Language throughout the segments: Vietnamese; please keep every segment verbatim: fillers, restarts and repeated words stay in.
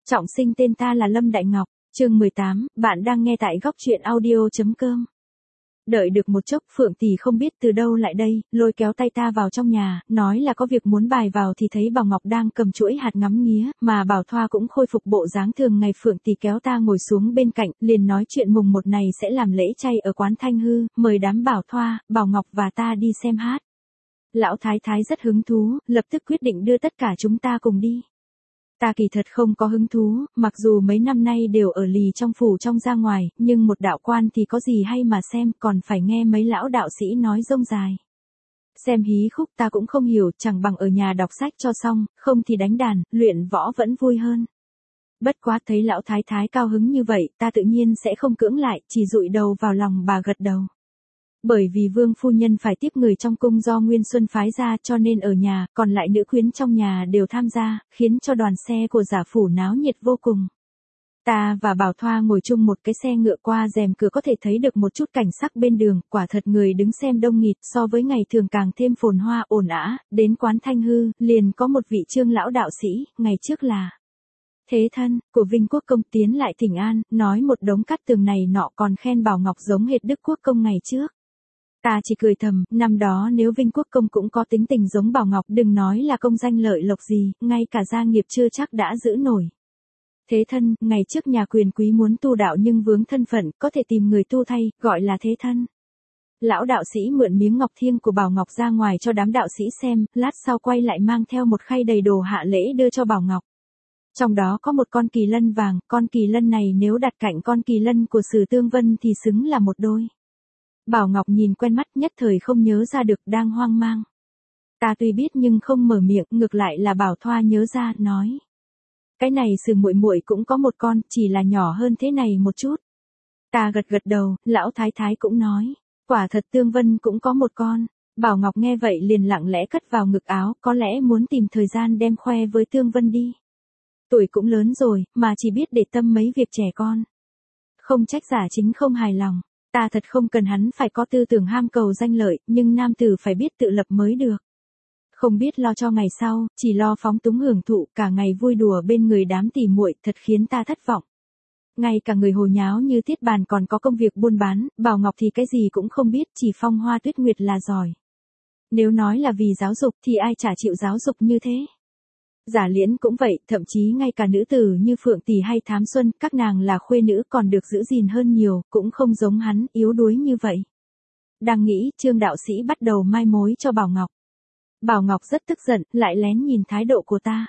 Trọng sinh tên ta là Lâm Đại Ngọc, chương mười tám, bạn đang nghe tại góc truyện audio.com. Đợi được một chốc, Phượng Tỷ không biết từ đâu lại đây, lôi kéo tay ta vào trong nhà, nói là có việc muốn bài vào thì thấy Bảo Ngọc đang cầm chuỗi hạt ngắm nghía, mà Bảo Thoa cũng khôi phục bộ dáng thường ngày. Phượng Tỷ kéo ta ngồi xuống bên cạnh, liền nói chuyện mùng một này sẽ làm lễ chay ở quán Thanh Hư, mời đám Bảo Thoa, Bảo Ngọc và ta đi xem hát. Lão Thái Thái rất hứng thú, lập tức quyết định đưa tất cả chúng ta cùng đi. Ta kỳ thật không có hứng thú, mặc dù mấy năm nay đều ở lì trong phủ trong ra ngoài, nhưng một đạo quan thì có gì hay mà xem, còn phải nghe mấy lão đạo sĩ nói rông dài. Xem hí khúc ta cũng không hiểu, chẳng bằng ở nhà đọc sách cho xong, không thì đánh đàn, luyện võ vẫn vui hơn. Bất quá thấy lão thái thái cao hứng như vậy, ta tự nhiên sẽ không cưỡng lại, chỉ dụi đầu vào lòng bà gật đầu. Bởi vì vương phu nhân phải tiếp người trong cung do Nguyên Xuân phái ra cho nên ở nhà, còn lại nữ quyến trong nhà đều tham gia, khiến cho đoàn xe của giả phủ náo nhiệt vô cùng. Ta và Bảo Thoa ngồi chung một cái xe ngựa, qua rèm cửa có thể thấy được một chút cảnh sắc bên đường, quả thật người đứng xem đông nghịt, so với ngày thường càng thêm phồn hoa ồn ào. Đến quán Thanh Hư, liền có một vị Trương lão đạo sĩ, ngày trước là thế thân của Vinh Quốc công tiến lại thỉnh an, nói một đống cát tường này nọ, còn khen Bảo Ngọc giống hệt Đức Quốc công ngày trước. Ta chỉ cười thầm, năm đó nếu Vinh Quốc công cũng có tính tình giống Bảo Ngọc, đừng nói là công danh lợi lộc gì, ngay cả gia nghiệp chưa chắc đã giữ nổi. Thế thân, ngày trước nhà quyền quý muốn tu đạo nhưng vướng thân phận, có thể tìm người tu thay, gọi là thế thân. Lão đạo sĩ mượn miếng ngọc thiêng của Bảo Ngọc ra ngoài cho đám đạo sĩ xem, lát sau quay lại mang theo một khay đầy đồ hạ lễ đưa cho Bảo Ngọc. Trong đó có một con kỳ lân vàng, con kỳ lân này nếu đặt cạnh con kỳ lân của Sử Tương Vân thì xứng là một đôi. Bảo Ngọc nhìn quen mắt, nhất thời không nhớ ra được, đang hoang mang. Ta tuy biết nhưng không mở miệng, ngược lại là Bảo Thoa nhớ ra, nói: cái này Sử muội muội cũng có một con, chỉ là nhỏ hơn thế này một chút. Ta gật gật đầu, lão thái thái cũng nói: quả thật Tương Vân cũng có một con. Bảo Ngọc nghe vậy liền lặng lẽ cất vào ngực áo, có lẽ muốn tìm thời gian đem khoe với Tương Vân đi. Tuổi cũng lớn rồi, mà chỉ biết để tâm mấy việc trẻ con. Không trách giả chính không hài lòng. Ta thật không cần hắn phải có tư tưởng ham cầu danh lợi, nhưng nam tử phải biết tự lập mới được. Không biết lo cho ngày sau, chỉ lo phóng túng hưởng thụ, cả ngày vui đùa bên người đám tỉ muội, thật khiến ta thất vọng. Ngay cả người hồ nháo như Tiết Bàn còn có công việc buôn bán, Bảo Ngọc thì cái gì cũng không biết, chỉ phong hoa tuyết nguyệt là giỏi. Nếu nói là vì giáo dục thì ai chả chịu giáo dục như thế. Giả Liễn cũng vậy, thậm chí ngay cả nữ tử như Phượng Tỷ hay Thám Xuân, các nàng là khuê nữ còn được giữ gìn hơn nhiều, cũng không giống hắn, yếu đuối như vậy. Đang nghĩ, Trương đạo sĩ bắt đầu mai mối cho Bảo Ngọc. Bảo Ngọc rất tức giận, lại lén nhìn thái độ của ta.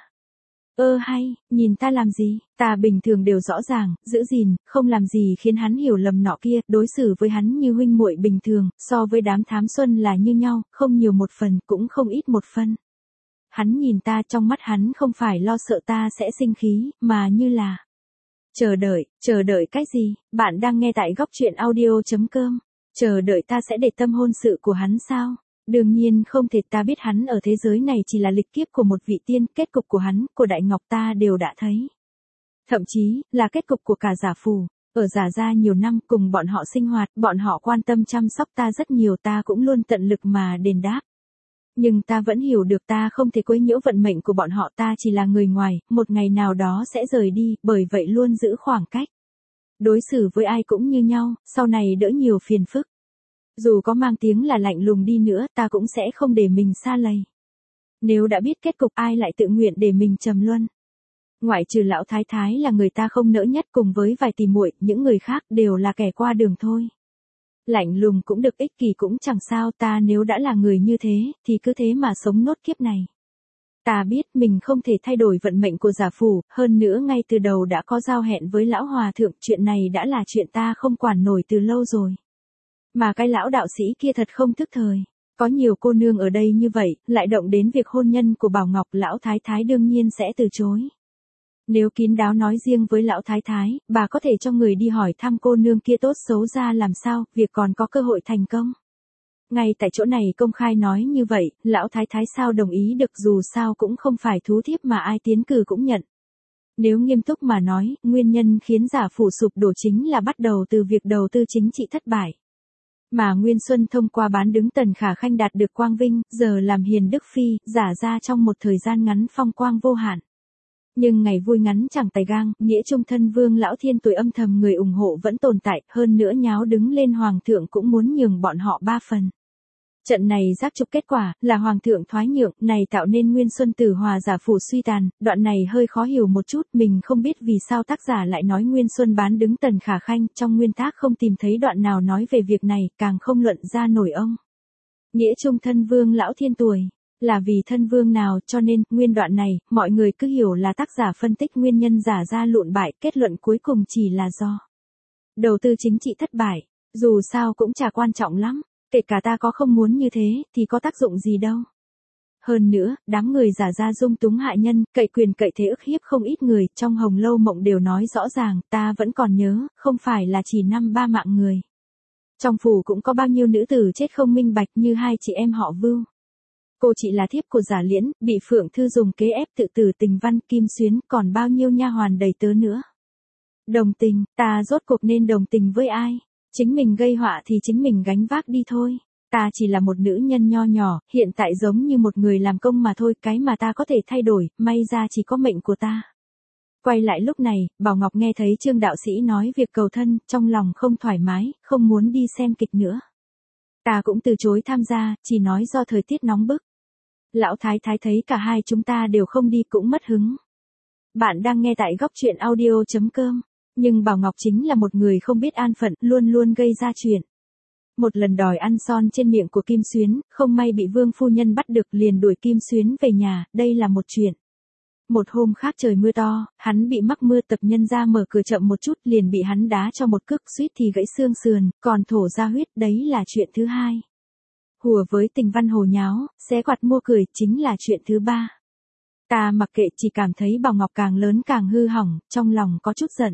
Ơ hay, nhìn ta làm gì, ta bình thường đều rõ ràng, giữ gìn, không làm gì khiến hắn hiểu lầm nọ kia, đối xử với hắn như huynh muội bình thường, so với đám Thám Xuân là như nhau, không nhiều một phần, cũng không ít một phân. Hắn nhìn ta, trong mắt hắn không phải lo sợ ta sẽ sinh khí, mà như là chờ đợi, chờ đợi cái gì? Bạn đang nghe tại góc truyện audio.com. Chờ đợi ta sẽ để tâm hôn sự của hắn sao? Đương nhiên không thể, ta biết hắn ở thế giới này chỉ là lịch kiếp của một vị tiên, kết cục của hắn, của Đại Ngọc ta đều đã thấy. Thậm chí, là kết cục của cả giả phủ. Ở giả gia nhiều năm, cùng bọn họ sinh hoạt, bọn họ quan tâm chăm sóc ta rất nhiều, ta cũng luôn tận lực mà đền đáp. Nhưng ta vẫn hiểu được ta không thể quấy nhiễu vận mệnh của bọn họ, ta chỉ là người ngoài, một ngày nào đó sẽ rời đi, bởi vậy luôn giữ khoảng cách. Đối xử với ai cũng như nhau, sau này đỡ nhiều phiền phức. Dù có mang tiếng là lạnh lùng đi nữa, ta cũng sẽ không để mình xa lầy. Nếu đã biết kết cục, ai lại tự nguyện để mình trầm luân. Ngoại trừ lão thái thái là người ta không nỡ nhất, cùng với vài tỷ muội, những người khác đều là kẻ qua đường thôi. Lạnh lùng cũng được, ích kỷ cũng chẳng sao, ta nếu đã là người như thế, thì cứ thế mà sống nốt kiếp này. Ta biết mình không thể thay đổi vận mệnh của giả phủ, hơn nữa ngay từ đầu đã có giao hẹn với lão hòa thượng, chuyện này đã là chuyện ta không quản nổi từ lâu rồi. Mà cái lão đạo sĩ kia thật không thức thời. Có nhiều cô nương ở đây như vậy, lại động đến việc hôn nhân của Bảo Ngọc, lão thái thái đương nhiên sẽ từ chối. Nếu kín đáo nói riêng với lão thái thái, bà có thể cho người đi hỏi thăm cô nương kia tốt xấu ra làm sao, việc còn có cơ hội thành công. Ngay tại chỗ này công khai nói như vậy, lão thái thái sao đồng ý được, dù sao cũng không phải thú thiếp mà ai tiến cử cũng nhận. Nếu nghiêm túc mà nói, nguyên nhân khiến giả phủ sụp đổ chính là bắt đầu từ việc đầu tư chính trị thất bại. Mà Nguyên Xuân thông qua bán đứng Tần Khả Khanh đạt được quang vinh, giờ làm hiền đức phi, giả ra trong một thời gian ngắn phong quang vô hạn. Nhưng ngày vui ngắn chẳng tài gang, nghĩa trung thân Vương lão thiên tuổi âm thầm người ủng hộ vẫn tồn tại, hơn nữa nháo đứng lên hoàng thượng cũng muốn nhường bọn họ ba phần. Trận này giác trục kết quả là hoàng thượng thoái nhượng, này tạo nên Nguyên Xuân Tử hòa giả phủ suy tàn, đoạn này hơi khó hiểu một chút, mình không biết vì sao tác giả lại nói Nguyên Xuân bán đứng Tần Khả Khanh, trong nguyên tác không tìm thấy đoạn nào nói về việc này, càng không luận ra nổi ông. Nghĩa trung thân Vương lão thiên tuổi, là vì thân vương nào, cho nên, nguyên đoạn này, mọi người cứ hiểu là tác giả phân tích nguyên nhân giả ra lụn bại, kết luận cuối cùng chỉ là do đầu tư chính trị thất bại, dù sao cũng chả quan trọng lắm. Kể cả ta có không muốn như thế, thì có tác dụng gì đâu. Hơn nữa, đám người giả ra dung túng hại nhân, cậy quyền cậy thế ức hiếp không ít người, trong Hồng Lâu Mộng đều nói rõ ràng, ta vẫn còn nhớ, không phải là chỉ năm ba mạng người. Trong phủ cũng có bao nhiêu nữ tử chết không minh bạch như hai chị em họ Vưu. Cô chị là thiếp của Giả Liễn, bị Phượng Thư dùng kế ép tự tử Tình Văn Kim Xuyến, còn bao nhiêu nha hoàn đầy tớ nữa. Đồng tình, ta rốt cuộc nên đồng tình với ai? Chính mình gây họa thì chính mình gánh vác đi thôi. Ta chỉ là một nữ nhân nho nhỏ, hiện tại giống như một người làm công mà thôi, cái mà ta có thể thay đổi, may ra chỉ có mệnh của ta. Quay lại lúc này, Bảo Ngọc nghe thấy Trương đạo sĩ nói việc cầu thân, trong lòng không thoải mái, không muốn đi xem kịch nữa. Ta cũng từ chối tham gia, chỉ nói do thời tiết nóng bức. Lão Thái Thái thấy cả hai chúng ta đều không đi cũng mất hứng. Bạn đang nghe tại góc truyện audio chấm com. Nhưng Bảo Ngọc chính là một người không biết an phận, luôn luôn gây ra chuyện. Một lần đòi ăn son trên miệng của Kim Xuyến, không may bị Vương phu nhân bắt được liền đuổi Kim Xuyến về nhà, đây là một chuyện. Một hôm khác trời mưa to, hắn bị mắc mưa tập nhân ra mở cửa chậm một chút liền bị hắn đá cho một cước suýt thì gãy xương sườn, còn thổ ra huyết, đấy là chuyện thứ hai. Hùa với Tình Văn hồ nháo, xé quạt mua cười chính là chuyện thứ ba. Ta mặc kệ, chỉ cảm thấy Bảo Ngọc càng lớn càng hư hỏng, trong lòng có chút giận.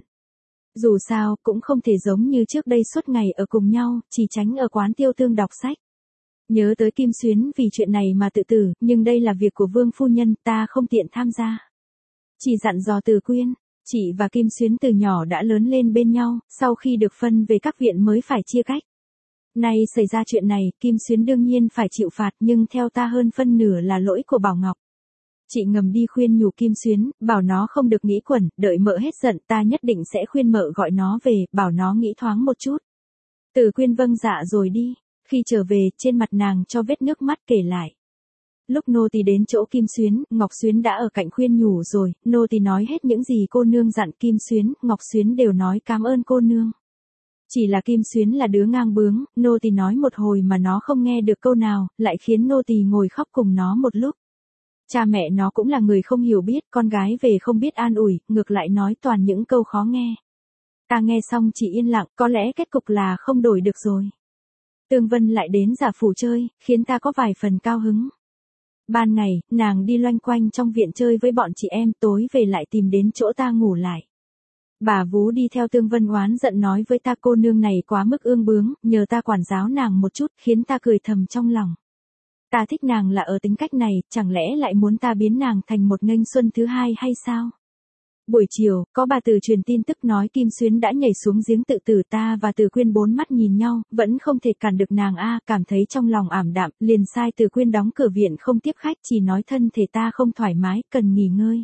Dù sao, cũng không thể giống như trước đây suốt ngày ở cùng nhau, chỉ tránh ở quán tiêu tương đọc sách. Nhớ tới Kim Xuyến vì chuyện này mà tự tử, nhưng đây là việc của Vương phu nhân, ta không tiện tham gia. Chỉ dặn dò Từ Quyên, chị và Kim Xuyến từ nhỏ đã lớn lên bên nhau, sau khi được phân về các viện mới phải chia cách. Nay xảy ra chuyện này, Kim Xuyến đương nhiên phải chịu phạt, nhưng theo ta hơn phân nửa là lỗi của Bảo Ngọc. Chị ngầm đi khuyên nhủ Kim Xuyến, bảo nó không được nghĩ quẩn, đợi mợ hết giận ta nhất định sẽ khuyên mợ gọi nó về, bảo nó nghĩ thoáng một chút. Từ Quyên vâng dạ rồi đi, khi trở về, trên mặt nàng cho vết nước mắt kể lại. Lúc nô tỳ đến chỗ Kim Xuyến, Ngọc Xuyến đã ở cạnh khuyên nhủ rồi, nô tỳ nói hết những gì cô nương dặn Kim Xuyến, Ngọc Xuyến đều nói cảm ơn cô nương. Chỉ là Kim Xuyến là đứa ngang bướng, nô tỳ nói một hồi mà nó không nghe được câu nào, lại khiến nô tỳ ngồi khóc cùng nó một lúc. Cha mẹ nó cũng là người không hiểu biết, con gái về không biết an ủi, ngược lại nói toàn những câu khó nghe. Ta nghe xong chỉ yên lặng, có lẽ kết cục là không đổi được rồi. Tương Vân lại đến giả phủ chơi, khiến ta có vài phần cao hứng. Ban ngày, nàng đi loanh quanh trong viện chơi với bọn chị em, tối về lại tìm đến chỗ ta ngủ lại. Bà vú đi theo Tương Vân oán giận nói với ta cô nương này quá mức ương bướng, nhờ ta quản giáo nàng một chút, khiến ta cười thầm trong lòng. Ta thích nàng là ở tính cách này, chẳng lẽ lại muốn ta biến nàng thành một nghênh xuân thứ hai hay sao? Buổi chiều, có bà Từ truyền tin tức nói Kim Xuyến đã nhảy xuống giếng tự tử, ta và Từ Quyên bốn mắt nhìn nhau, vẫn không thể cản được nàng a, cảm thấy trong lòng ảm đạm, liền sai Từ Quyên đóng cửa viện không tiếp khách, chỉ nói thân thể ta không thoải mái, cần nghỉ ngơi.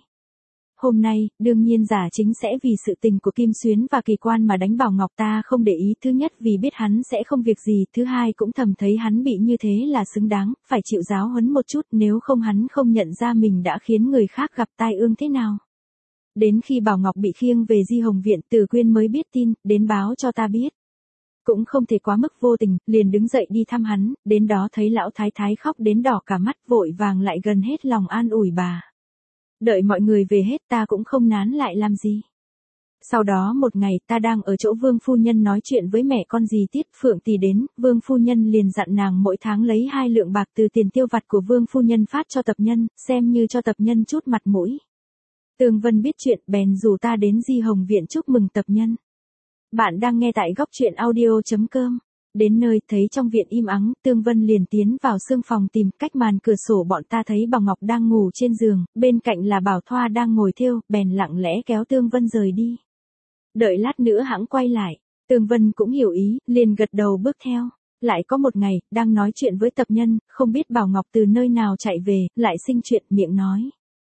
Hôm nay, đương nhiên giả chính sẽ vì sự tình của Kim Xuyến và Kỳ Quan mà đánh Bảo Ngọc, ta không để ý, thứ nhất vì biết hắn sẽ không việc gì, thứ hai cũng thầm thấy hắn bị như thế là xứng đáng, phải chịu giáo huấn một chút, nếu không hắn không nhận ra mình đã khiến người khác gặp tai ương thế nào. Đến khi Bảo Ngọc bị khiêng về Di Hồng Viện, Từ Quyên mới biết tin, đến báo cho ta biết. Cũng không thể quá mức vô tình, liền đứng dậy đi thăm hắn, đến đó thấy lão thái thái khóc đến đỏ cả mắt, vội vàng lại gần hết lòng an ủi bà. Đợi mọi người về hết ta cũng không nán lại làm gì. Sau đó một ngày ta đang ở chỗ Vương phu nhân nói chuyện với mẹ con dì Tiết, Phượng Tỷ đến, Vương phu nhân liền dặn nàng mỗi tháng lấy hai lượng bạc từ tiền tiêu vặt của Vương phu nhân phát cho tập nhân, xem như cho tập nhân chút mặt mũi. Tương Vân biết chuyện bèn rủ ta đến Di Hồng Viện chúc mừng tập nhân. Bạn đang nghe tại góc truyện audio chấm com. Đến nơi thấy trong viện im ắng, Tương Vân liền tiến vào sương phòng tìm, cách màn cửa sổ bọn ta thấy Bảo Ngọc đang ngủ trên giường, bên cạnh là Bảo Thoa đang ngồi thêu, bèn lặng lẽ kéo Tương Vân rời đi. Đợi lát nữa hãng quay lại, Tương Vân cũng hiểu ý, liền gật đầu bước theo. Lại có một ngày, đang nói chuyện với tập nhân, không biết Bảo Ngọc từ nơi nào chạy về, lại sinh chuyện miệng nói.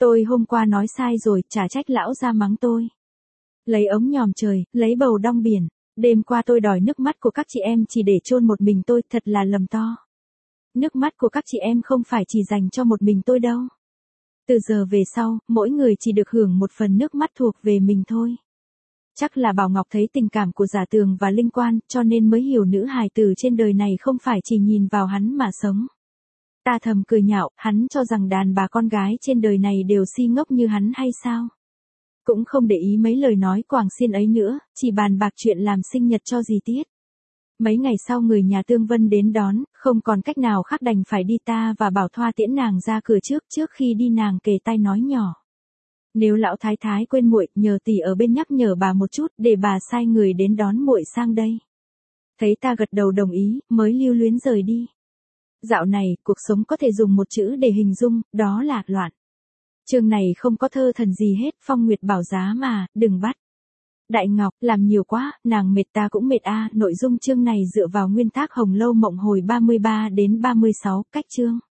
Tôi hôm qua nói sai rồi, chả trách lão ra mắng tôi. Lấy ống nhòm trời, lấy bầu đong biển. Đêm qua tôi đòi nước mắt của các chị em chỉ để chôn một mình tôi, thật là lầm to. Nước mắt của các chị em không phải chỉ dành cho một mình tôi đâu. Từ giờ về sau, mỗi người chỉ được hưởng một phần nước mắt thuộc về mình thôi. Chắc là Bảo Ngọc thấy tình cảm của Giả Tường và Linh Quan, cho nên mới hiểu nữ hài tử trên đời này không phải chỉ nhìn vào hắn mà sống. Ta thầm cười nhạo, hắn cho rằng đàn bà con gái trên đời này đều si ngốc như hắn hay sao? Cũng không để ý mấy lời nói quảng xiên ấy nữa, chỉ bàn bạc chuyện làm sinh nhật cho dì Tiết. Mấy ngày sau người nhà Tương Vân đến đón, không còn cách nào khác đành phải đi ta và Bảo Thoa tiễn nàng ra cửa trước, trước khi đi nàng kề tay nói nhỏ. Nếu lão thái thái quên muội, nhờ tỷ ở bên nhắc nhở bà một chút, để bà sai người đến đón muội sang đây. Thấy ta gật đầu đồng ý, mới lưu luyến rời đi. Dạo này, cuộc sống có thể dùng một chữ để hình dung, đó là loạn. Chương này không có thơ thần gì hết, Phong Nguyệt bảo giá mà, đừng bắt. Đại Ngọc, làm nhiều quá, nàng mệt ta cũng mệt a. Nội dung chương này dựa vào nguyên tác Hồng Lâu Mộng Hồi ba mươi ba đến ba mươi sáu, cách chương.